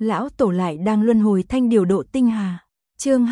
Lão tổ lại đang luân hồi thanh điều độ tinh hà. Chương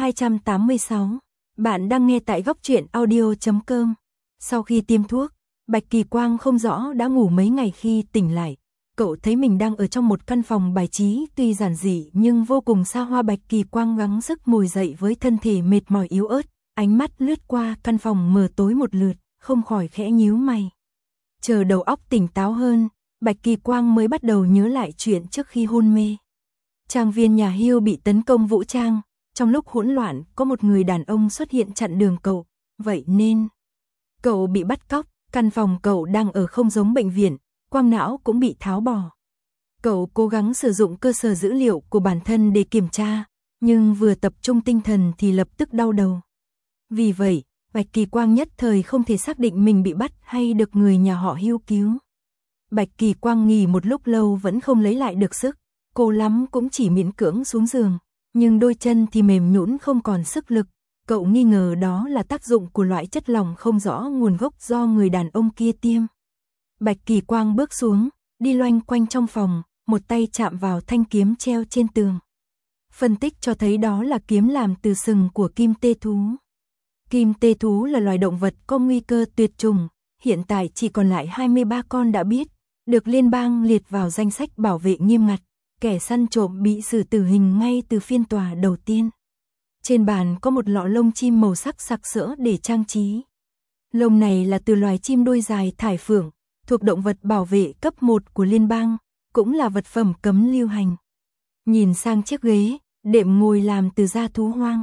286. Bạn đang nghe tại goctruyện.audio.com. Sau khi tiêm thuốc, Bạch Kỳ Quang không rõ đã ngủ mấy ngày khi tỉnh lại. Cậu thấy mình đang ở trong một căn phòng bài trí tuy giản dị nhưng vô cùng xa hoa. Bạch Kỳ Quang gắng sức ngồi dậy với thân thể mệt mỏi yếu ớt, ánh mắt lướt qua căn phòng mờ tối một lượt, không khỏi khẽ nhíu mày. Chờ đầu óc tỉnh táo hơn, Bạch Kỳ Quang mới bắt đầu nhớ lại chuyện trước khi hôn mê. Trang viên nhà Hiêu bị tấn công vũ trang, trong lúc hỗn loạn có một người đàn ông xuất hiện chặn đường cậu, vậy nên cậu bị bắt cóc. Căn phòng cậu đang ở không giống bệnh viện, quang não cũng bị tháo bỏ. Cậu cố gắng sử dụng cơ sở dữ liệu của bản thân để kiểm tra, nhưng vừa tập trung tinh thần thì lập tức đau đầu. Vì vậy, Bạch Kỳ Quang nhất thời không thể xác định mình bị bắt hay được người nhà họ Hiêu cứu. Bạch Kỳ Quang nghỉ một lúc lâu vẫn không lấy lại được sức, cố lắm cũng chỉ miễn cưỡng xuống giường, nhưng đôi chân thì mềm nhũn không còn sức lực. Cậu nghi ngờ đó là tác dụng của loại chất lỏng không rõ nguồn gốc do người đàn ông kia tiêm. Bạch Kỳ Quang bước xuống, đi loanh quanh trong phòng, một tay chạm vào thanh kiếm treo trên tường. Phân tích cho thấy đó là kiếm làm từ sừng của kim tê thú. Kim tê thú là loài động vật có nguy cơ tuyệt chủng, hiện tại chỉ còn lại 23 con đã biết, được liên bang liệt vào danh sách bảo vệ nghiêm ngặt, kẻ săn trộm bị xử tử hình ngay từ phiên tòa đầu tiên. Trên bàn có một lọ lông chim màu sắc sặc sỡ để trang trí. Lông này là từ loài chim đuôi dài thải phượng, thuộc động vật bảo vệ cấp 1 của liên bang, cũng là vật phẩm cấm lưu hành. Nhìn sang chiếc ghế, đệm ngồi làm từ da thú hoang.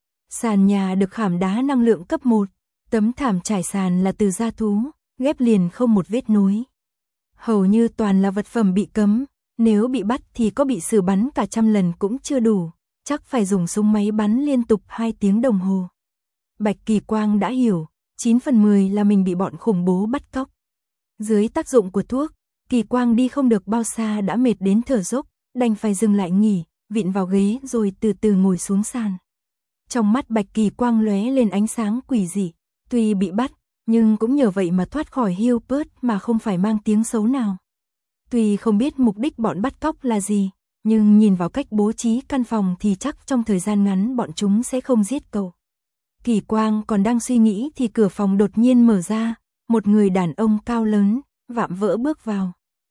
Sàn nhà được khảm đá năng lượng cấp 1, tấm thảm trải sàn là từ da thú, ghép liền không một vết nối. Hầu như toàn là vật phẩm bị cấm, nếu bị bắt thì có bị xử bắn cả 100 lần cũng chưa đủ, chắc phải dùng súng máy bắn liên tục 2 tiếng đồng hồ. Bạch Kỳ Quang đã hiểu, 9 phần 10 là mình bị bọn khủng bố bắt cóc. Dưới tác dụng của thuốc, Kỳ Quang đi không được bao xa đã mệt đến thở dốc, đành phải dừng lại nghỉ, vịn vào ghế rồi từ từ ngồi xuống sàn. Trong mắt Bạch Kỳ Quang lóe lên ánh sáng quỷ dị, tuy bị bắt, nhưng cũng nhờ vậy mà thoát khỏi Hiêu Pớt mà không phải mang tiếng xấu nào. Tuy không biết mục đích bọn bắt cóc là gì, nhưng nhìn vào cách bố trí căn phòng thì chắc trong thời gian ngắn bọn chúng sẽ không giết cậu. Kỳ Quang còn đang suy nghĩ thì cửa phòng đột nhiên mở ra, một người đàn ông cao lớn, vạm vỡ bước vào.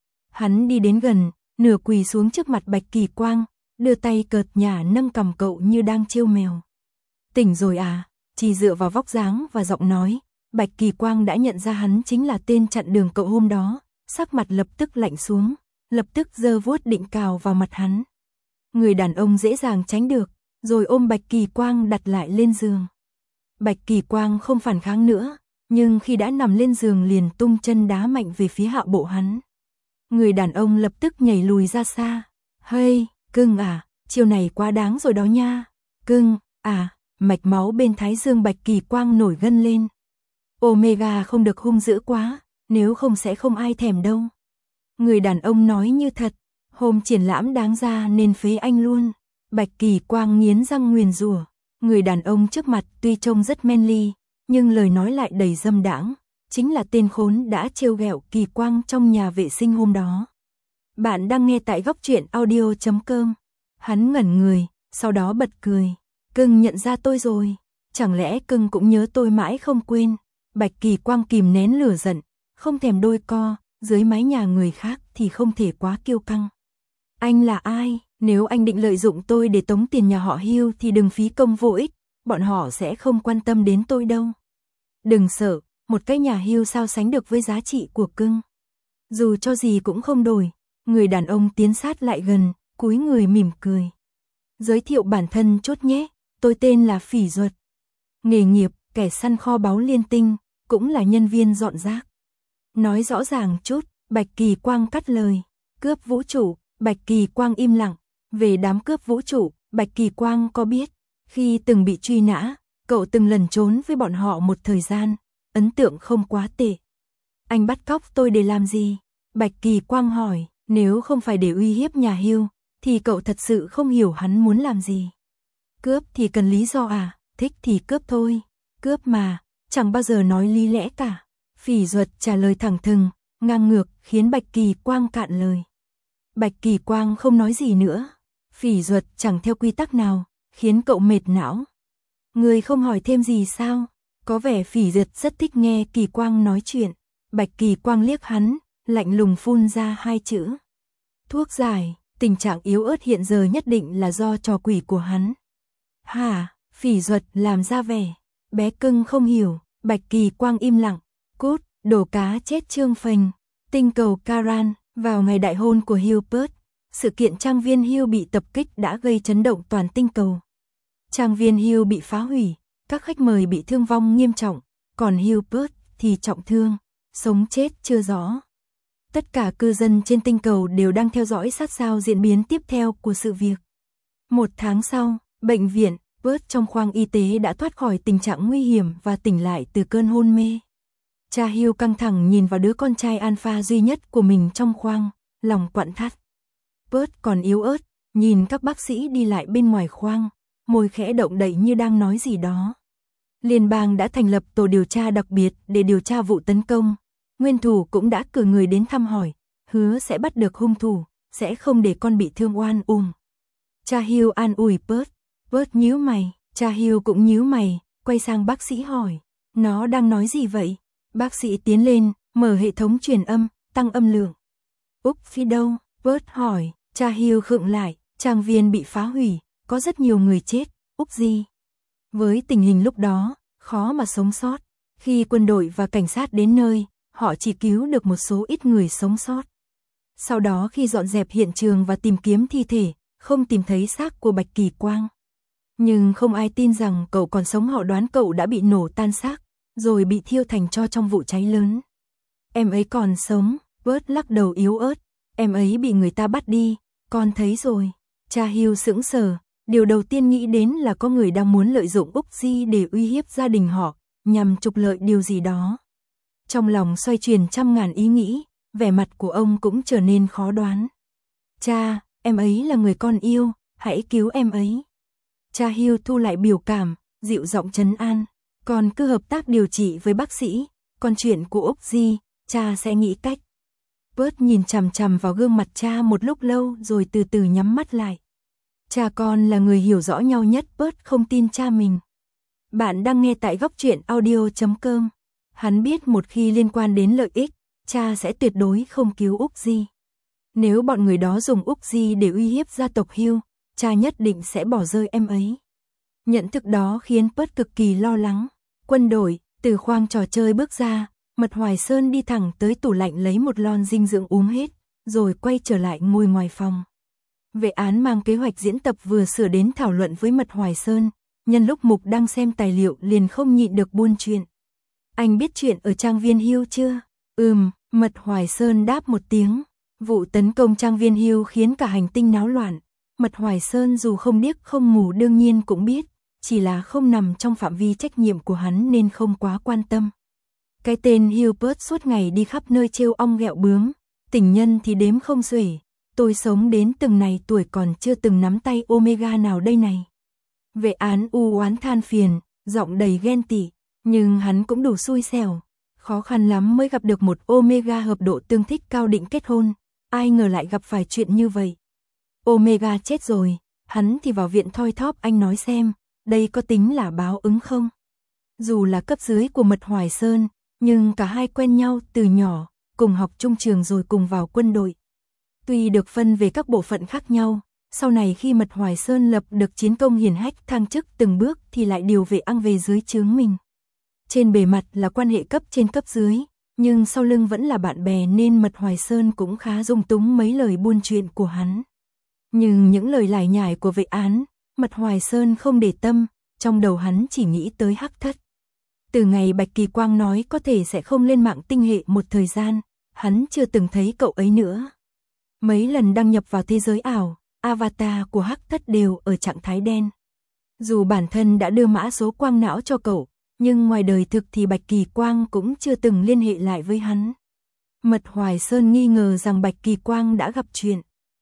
Hắn đi đến gần, nửa quỳ xuống trước mặt Bạch Kỳ Quang, đưa tay cợt nhả nâng cằm cậu như đang trêu mèo. Tỉnh rồi à? Chỉ dựa vào vóc dáng và giọng nói, Bạch Kỳ Quang đã nhận ra hắn chính là tên chặn đường cậu hôm đó, sắc mặt lập tức lạnh xuống, lập tức giơ vuốt định cào vào mặt hắn. Người đàn ông dễ dàng tránh được, rồi ôm Bạch Kỳ Quang đặt lại lên giường. Bạch Kỳ Quang không phản kháng nữa, nhưng khi đã nằm lên giường liền tung chân đá mạnh về phía hạ bộ hắn. Người đàn ông lập tức nhảy lùi ra xa. Hey, cưng à, chiều này quá đáng rồi đó nha. Cưng, à, mạch máu bên thái dương Bạch Kỳ Quang nổi gân lên. Omega không được hung dữ quá, nếu không sẽ không ai thèm đâu. Người đàn ông nói như thật, hôm triển lãm đáng ra nên phế anh luôn. Bạch Kỳ Quang nghiến răng nguyền rủa. Người đàn ông trước mặt tuy trông rất manly, nhưng lời nói lại đầy dâm đãng, chính là tên khốn đã trêu ghẹo Kỳ Quang trong nhà vệ sinh hôm đó. Bạn đang nghe tại goctruyện.audio.com. Hắn ngẩn người, sau đó bật cười. Cưng nhận ra tôi rồi, chẳng lẽ cưng cũng nhớ tôi mãi không quên. Bạch Kỳ Quang kìm nén lửa giận, không thèm đôi co, dưới mái nhà người khác thì không thể quá kiêu căng. Anh là ai? Nếu anh định lợi dụng tôi để tống tiền nhà họ Hiêu thì đừng phí công vô ích, bọn họ sẽ không quan tâm đến tôi đâu. Đừng sợ, một cái nhà Hiêu sao sánh được với giá trị của cưng. Dù cho gì cũng không đổi. Người đàn ông tiến sát lại gần, cúi người mỉm cười. Giới thiệu bản thân chốt nhé, tôi tên là Phỉ Duật. Nghề nghiệp, kẻ săn kho báu liên tinh, cũng là nhân viên dọn rác. Nói rõ ràng chút, Bạch Kỳ Quang cắt lời. Cướp vũ trụ, Bạch Kỳ Quang im lặng. Về đám cướp vũ trụ, Bạch Kỳ Quang có biết, khi từng bị truy nã, cậu từng lẩn trốn với bọn họ một thời gian, ấn tượng không quá tệ. Anh bắt cóc tôi để làm gì? Bạch Kỳ Quang hỏi, nếu không phải để uy hiếp nhà Hiêu, thì cậu thật sự không hiểu hắn muốn làm gì. Cướp thì cần lý do à, thích thì cướp thôi. Cướp mà, chẳng bao giờ nói lý lẽ cả. Phỉ Duật trả lời thẳng thừng, ngang ngược khiến Bạch Kỳ Quang cạn lời. Bạch Kỳ Quang không nói gì nữa. Phỉ Duật chẳng theo quy tắc nào, khiến cậu mệt não. Người không hỏi thêm gì sao? Có vẻ Phỉ Duật rất thích nghe Kỳ Quang nói chuyện. Bạch Kỳ Quang liếc hắn, lạnh lùng phun ra hai chữ. Thuốc giải, tình trạng yếu ớt hiện giờ nhất định là do trò quỷ của hắn. Hả? Phỉ Duật làm ra vẻ. Bé cưng không hiểu, Bạch Kỳ Quang im lặng. Cút, đổ cá chết trương phành. Tinh cầu Karan, vào ngày đại hôn của Hilbert, sự kiện trang viên Hill bị tập kích đã gây chấn động toàn tinh cầu. Trang viên Hill bị phá hủy, các khách mời bị thương vong nghiêm trọng, còn Hilbert thì trọng thương, sống chết chưa rõ. Tất cả cư dân trên tinh cầu đều đang theo dõi sát sao diễn biến tiếp theo của sự việc. 1 tháng sau, bệnh viện, Bert trong khoang y tế đã thoát khỏi tình trạng nguy hiểm và tỉnh lại từ cơn hôn mê. Cha Hill căng thẳng nhìn vào đứa con trai alpha duy nhất của mình trong khoang, lòng quặn thắt. Bert còn yếu ớt, nhìn các bác sĩ đi lại bên ngoài khoang, môi khẽ động đậy như đang nói gì đó. Liên bang đã thành lập tổ điều tra đặc biệt để điều tra vụ tấn công. Nguyên thủ cũng đã cử người đến thăm hỏi, hứa sẽ bắt được hung thủ, sẽ không để con bị thương oan Cha Hill an ủi Bert. Bert nhíu mày, cha Hill cũng nhíu mày, quay sang bác sĩ hỏi. Nó đang nói gì vậy? Bác sĩ tiến lên, mở hệ thống truyền âm, tăng âm lượng. Úc Phi đâu? Bert hỏi. Cha Hill khựng lại, trang viên bị phá hủy, có rất nhiều người chết. Úc gì? Với tình hình lúc đó, khó mà sống sót. Khi quân đội và cảnh sát đến nơi, họ chỉ cứu được một số ít người sống sót. Sau đó khi dọn dẹp hiện trường và tìm kiếm thi thể, không tìm thấy xác của Bạch Kỳ Quang. Nhưng không ai tin rằng cậu còn sống, họ đoán cậu đã bị nổ tan xác, rồi bị thiêu thành tro trong vụ cháy lớn. Em ấy còn sống, Bert lắc đầu yếu ớt. Em ấy bị người ta bắt đi, con thấy rồi. Cha Hill sững sờ, điều đầu tiên nghĩ đến là có người đang muốn lợi dụng Úc Di để uy hiếp gia đình họ, nhằm trục lợi điều gì đó. Trong lòng xoay chuyển trăm ngàn ý nghĩ, vẻ mặt của ông cũng trở nên khó đoán. Cha, em ấy là người con yêu, hãy cứu em ấy. Cha Hill thu lại biểu cảm, dịu giọng trấn an. Con cứ hợp tác điều trị với bác sĩ, còn chuyện của Úc Di, cha sẽ nghĩ cách. Bert nhìn chằm chằm vào gương mặt cha một lúc lâu rồi từ từ nhắm mắt lại. Cha con là người hiểu rõ nhau nhất, Bert không tin cha mình. Bạn đang nghe tại Góc Truyện Audio.com. Hắn biết một khi liên quan đến lợi ích, cha sẽ tuyệt đối không cứu Úc Di. Nếu bọn người đó dùng Úc Di để uy hiếp gia tộc Hill, cha nhất định sẽ bỏ rơi em ấy. Nhận thức đó khiến Bert cực kỳ lo lắng. Quân đội, từ khoang trò chơi bước ra, Mật Hoài Sơn đi thẳng tới tủ lạnh lấy một lon dinh dưỡng uống hết, rồi quay trở lại ngồi ngoài phòng. Vệ án mang kế hoạch diễn tập vừa sửa đến thảo luận với Mật Hoài Sơn, nhân lúc Mục đang xem tài liệu liền không nhịn được buôn chuyện. Anh biết chuyện ở trang viên Hill chưa? Mật Hoài Sơn đáp một tiếng. Vụ tấn công trang viên Hill khiến cả hành tinh náo loạn. Mật Hoài Sơn dù không điếc không ngủ đương nhiên cũng biết, chỉ là không nằm trong phạm vi trách nhiệm của hắn nên không quá quan tâm. Cái tên Hilbert suốt ngày đi khắp nơi trêu ong ghẹo bướm, tình nhân thì đếm không xuể. Tôi sống đến từng này tuổi còn chưa từng nắm tay Omega nào đây này. Vệ án u oán than phiền, giọng đầy ghen tị, nhưng hắn cũng đủ xui xẻo. Khó khăn lắm mới gặp được một Omega hợp độ tương thích cao định kết hôn, ai ngờ lại gặp phải chuyện như vậy. Omega chết rồi, hắn thì vào viện thoi thóp, anh nói xem, đây có tính là báo ứng không? Dù là cấp dưới của Mật Hoài Sơn, nhưng cả hai quen nhau từ nhỏ, cùng học chung trường rồi cùng vào quân đội. Tuy được phân về các bộ phận khác nhau, sau này khi Mật Hoài Sơn lập được chiến công hiển hách thăng chức từng bước thì lại điều Vệ Ăng về dưới trướng mình. Trên bề mặt là quan hệ cấp trên cấp dưới, nhưng sau lưng vẫn là bạn bè nên Mật Hoài Sơn cũng khá dung túng mấy lời buôn chuyện của hắn. Nhưng những lời lải nhải của vệ án, Mật Hoài Sơn không để tâm, trong đầu hắn chỉ nghĩ tới Hắc Thất. Từ ngày Bạch Kỳ Quang nói có thể sẽ không lên mạng tinh hệ một thời gian, hắn chưa từng thấy cậu ấy nữa. Mấy lần đăng nhập vào thế giới ảo, avatar của Hắc Thất đều ở trạng thái đen. Dù bản thân đã đưa mã số quang não cho cậu, nhưng ngoài đời thực thì Bạch Kỳ Quang cũng chưa từng liên hệ lại với hắn. Mật Hoài Sơn nghi ngờ rằng Bạch Kỳ Quang đã gặp chuyện.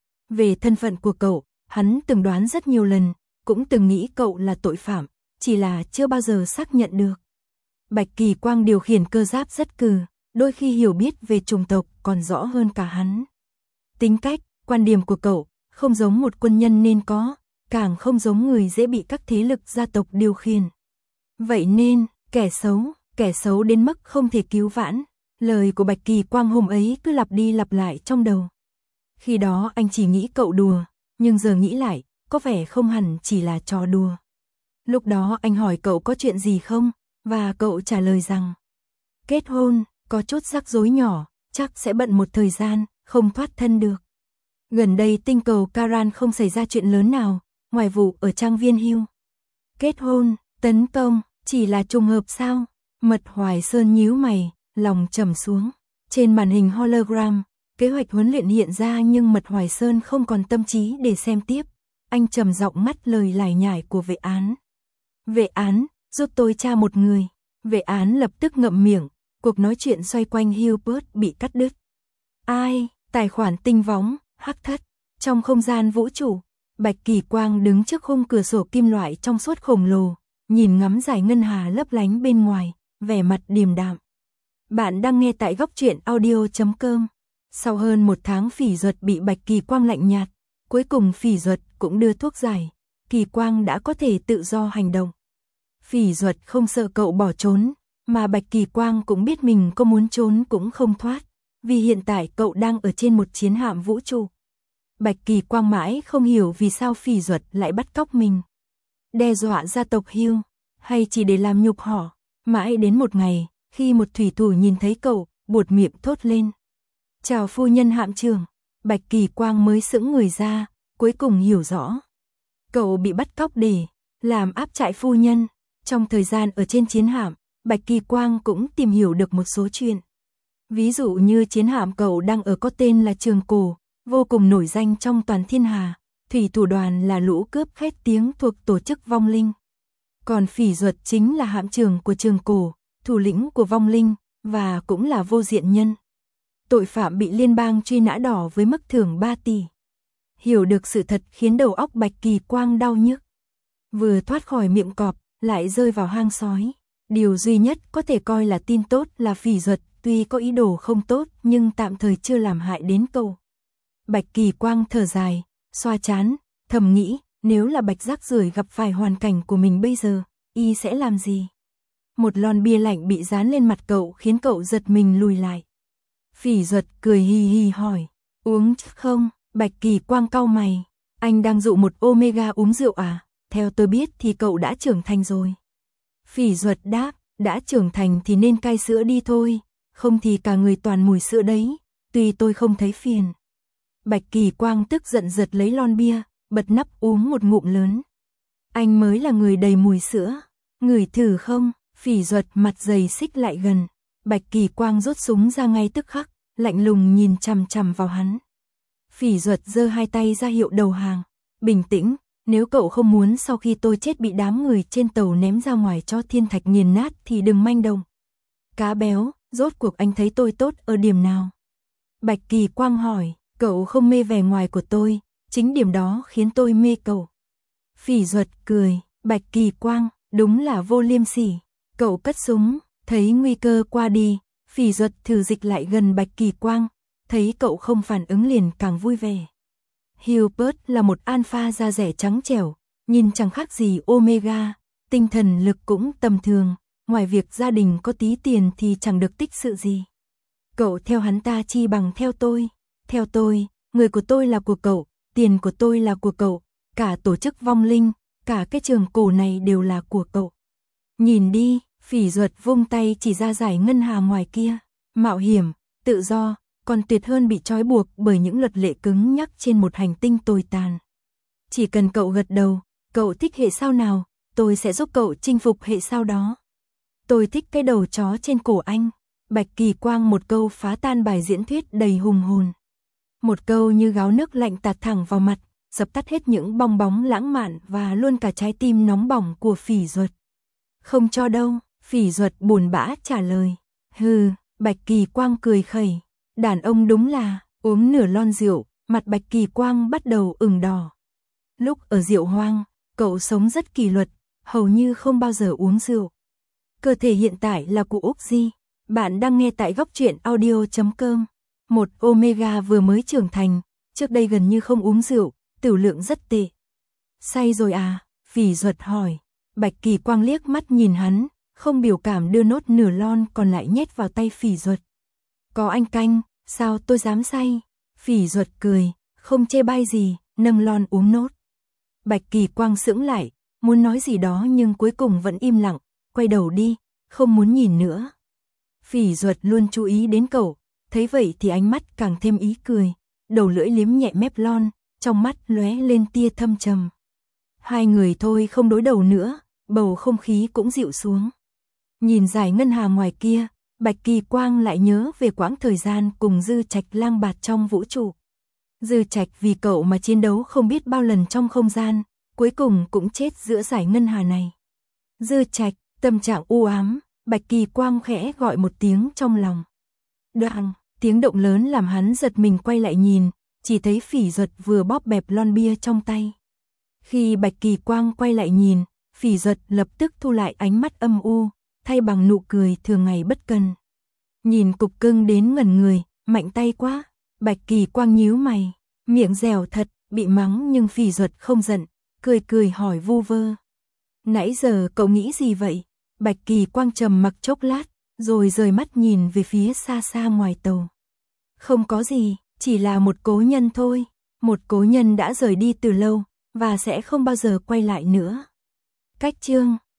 Về thân phận của cậu, hắn từng đoán rất nhiều lần, cũng từng nghĩ cậu là tội phạm, chỉ là chưa bao giờ xác nhận được. Bạch Kỳ Quang điều khiển cơ giáp rất cừ, đôi khi hiểu biết về chủng tộc còn rõ hơn cả hắn. Tính cách, quan điểm của cậu không giống một quân nhân nên có, càng không giống người dễ bị các thế lực gia tộc điều khiển. Vậy nên, kẻ xấu đến mức không thể cứu vãn. Lời của Bạch Kỳ Quang hôm ấy cứ lặp đi lặp lại trong đầu. Khi đó anh chỉ nghĩ cậu đùa, nhưng giờ nghĩ lại, có vẻ không hẳn chỉ là trò đùa. Lúc đó anh hỏi cậu có chuyện gì không, và cậu trả lời rằng kết hôn, có chút rắc rối nhỏ, chắc sẽ bận một thời gian, không thoát thân được. Gần đây tinh cầu Caran không xảy ra chuyện lớn nào, ngoài vụ ở trang viên Hưu. Kết hôn, tấn công, chỉ là trùng hợp sao? Mật Hoài Sơn nhíu mày, lòng trầm xuống. Trên màn hình hologram, kế hoạch huấn luyện hiện ra nhưng Mật Hoài Sơn không còn tâm trí để xem tiếp. Anh trầm giọng ngắt lời lải nhải của vệ án. Vệ án, giúp tôi tra một người. Vệ án lập tức ngậm miệng, cuộc nói chuyện xoay quanh Hubert bị cắt đứt. Ai? Tài khoản tinh võng, hắc thất. Trong không gian vũ trụ, Bạch Kỳ Quang đứng trước khung cửa sổ kim loại trong suốt khổng lồ, nhìn ngắm dải ngân hà lấp lánh bên ngoài, vẻ mặt điềm đạm. Bạn đang nghe tại góc truyện audio.com. Sau hơn một tháng Phỉ Duật bị Bạch Kỳ Quang lạnh nhạt, cuối cùng Phỉ Duật cũng đưa thuốc giải, Kỳ Quang đã có thể tự do hành động. Phỉ Duật không sợ cậu bỏ trốn, mà Bạch Kỳ Quang cũng biết mình có muốn trốn cũng không thoát, vì hiện tại cậu đang ở trên một chiến hạm vũ trụ. Bạch Kỳ Quang mãi không hiểu vì sao Phỉ Duật lại bắt cóc mình. Đe dọa gia tộc Hưu, hay chỉ để làm nhục họ. Mãi đến một ngày, khi một thủy thủ nhìn thấy cậu, buột miệng thốt lên. Chào phu nhân hạm trưởng. Bạch Kỳ Quang mới sững người ra, cuối cùng hiểu rõ. Cậu bị bắt cóc để làm áp trại phu nhân. Trong thời gian ở trên chiến hạm, Bạch Kỳ Quang cũng tìm hiểu được một số chuyện. Ví dụ như chiến hạm cậu đang ở có tên là Trường Cổ, vô cùng nổi danh trong toàn thiên hà. Thủy thủ đoàn là lũ cướp khét tiếng thuộc tổ chức vong linh. Còn Phỉ Duật chính là hạm trưởng của Trường Cổ, thủ lĩnh của vong linh, và cũng là vô diện nhân. Tội phạm bị liên bang truy nã đỏ với mức thưởng 3 tỷ. Hiểu được sự thật khiến đầu óc Bạch Kỳ Quang đau nhức. Vừa thoát khỏi miệng cọp, lại rơi vào hang sói. Điều duy nhất có thể coi là tin tốt là Phỉ Duật tuy có ý đồ không tốt nhưng tạm thời chưa làm hại đến cậu. Bạch Kỳ Quang thở dài, xoa trán, thầm nghĩ, nếu là Bạch rác rưởi gặp phải hoàn cảnh của mình bây giờ, y sẽ làm gì? Một lon bia lạnh bị dán lên mặt cậu khiến cậu giật mình lùi lại. Phỉ Duật cười hì hì hỏi, uống không? Bạch Kỳ Quang cau mày, anh đang dụ một Omega uống rượu à? Theo tôi biết thì cậu đã trưởng thành rồi. Phỉ Duật đáp, đã trưởng thành thì nên cai sữa đi thôi, không thì cả người toàn mùi sữa đấy, tuy tôi không thấy phiền. Bạch Kỳ Quang tức giận giật lấy lon bia, bật nắp uống một ngụm lớn. Anh mới là người đầy mùi sữa, ngửi thử không? Phỉ Duật mặt dày xích lại gần, Bạch Kỳ Quang rút súng ra ngay tức khắc, lạnh lùng nhìn chằm chằm vào hắn. Phỉ Duật giơ hai tay ra hiệu đầu hàng, bình tĩnh, nếu cậu không muốn sau khi tôi chết bị đám người trên tàu ném ra ngoài cho thiên thạch nghiền nát thì đừng manh động. Cá béo, rốt cuộc anh thấy tôi tốt ở điểm nào? Bạch Kỳ Quang hỏi, cậu không mê vẻ ngoài của tôi, chính điểm đó khiến tôi mê cậu. Phỉ Duật cười, Bạch Kỳ Quang, đúng là vô liêm sỉ. Cậu cất súng, thấy nguy cơ qua đi, Phỉ Duật thử dịch lại gần Bạch Kỳ Quang, thấy cậu không phản ứng liền càng vui vẻ. Hubert là một alpha da rẻ trắng trẻo, nhìn chẳng khác gì Omega, tinh thần lực cũng tầm thường, ngoài việc gia đình có tí tiền thì chẳng được tích sự gì. Cậu theo hắn ta chi bằng theo tôi, người của tôi là của cậu, tiền của tôi là của cậu, cả tổ chức vong linh, cả cái Trường Cổ này đều là của cậu. Nhìn đi, Phỉ Duật vung tay chỉ ra dải ngân hà ngoài kia, mạo hiểm, tự do, còn tuyệt hơn bị trói buộc bởi những luật lệ cứng nhắc trên một hành tinh tồi tàn. Chỉ cần cậu gật đầu, cậu thích hệ sao nào, tôi sẽ giúp cậu chinh phục hệ sao đó. Tôi thích cái đầu chó trên cổ anh. Bạch Kỳ Quang một câu phá tan bài diễn thuyết đầy hùng hồn. Một câu như gáo nước lạnh tạt thẳng vào mặt, dập tắt hết những bong bóng lãng mạn và luôn cả trái tim nóng bỏng của Phỉ Duật. Không cho đâu, Phỉ Duật buồn bã trả lời. Hừ, Bạch Kỳ Quang cười khẩy. Đàn ông đúng là, uống nửa lon rượu, mặt Bạch Kỳ Quang bắt đầu ửng đỏ. Lúc ở Diệu Hoang, cậu sống rất kỷ luật, hầu như không bao giờ uống rượu. Cơ thể hiện tại là của Úc Di. Bạn đang nghe tại góc truyện audio.com. Một Omega vừa mới trưởng thành, trước đây gần như không uống rượu, Tửu lượng rất tệ. Say rồi à? Phỉ Duật hỏi. Bạch Kỳ Quang liếc mắt nhìn hắn, không biểu cảm đưa nốt nửa lon còn lại nhét vào tay Phỉ Duật. Có anh canh, sao tôi dám say? Phỉ Duật cười, không chê bai gì, nâng lon uống nốt. Bạch Kỳ Quang sững lại, muốn nói gì đó nhưng cuối cùng vẫn im lặng, quay đầu đi, không muốn nhìn nữa. Phỉ Duật luôn chú ý đến cậu, thấy vậy thì ánh mắt càng thêm ý cười, đầu lưỡi liếm nhẹ mép lon, trong mắt lóe lên tia thâm trầm. Hai người thôi không đối đầu nữa, bầu không khí cũng dịu xuống. Nhìn dải ngân hà ngoài kia, Bạch Kỳ Quang lại nhớ về quãng thời gian cùng Dư Trạch lang bạt trong vũ trụ. Dư Trạch vì cậu mà chiến đấu không biết bao lần trong không gian, cuối cùng cũng chết giữa dải ngân hà này. Dư Trạch, tâm trạng u ám, Bạch Kỳ Quang khẽ gọi một tiếng trong lòng. Đoàng, tiếng động lớn làm hắn giật mình quay lại nhìn, chỉ thấy Phỉ Duật vừa bóp bẹp lon bia trong tay. Khi Bạch Kỳ Quang quay lại nhìn, Phỉ Duật lập tức thu lại ánh mắt âm u, thay bằng nụ cười thường ngày bất cần. Nhìn cục cưng đến ngẩn người, mạnh tay quá. Bạch Kỳ Quang nhíu mày, miệng dẻo thật, bị mắng nhưng Phỉ Duật không giận, cười cười hỏi vu vơ. Nãy giờ cậu nghĩ gì vậy? Bạch Kỳ Quang trầm mặc chốc lát, rồi rời mắt nhìn về phía xa xa ngoài tàu. Không có gì, chỉ là một cố nhân thôi, một cố nhân đã rời đi từ lâu, và sẽ không bao giờ quay lại nữa. Cách chương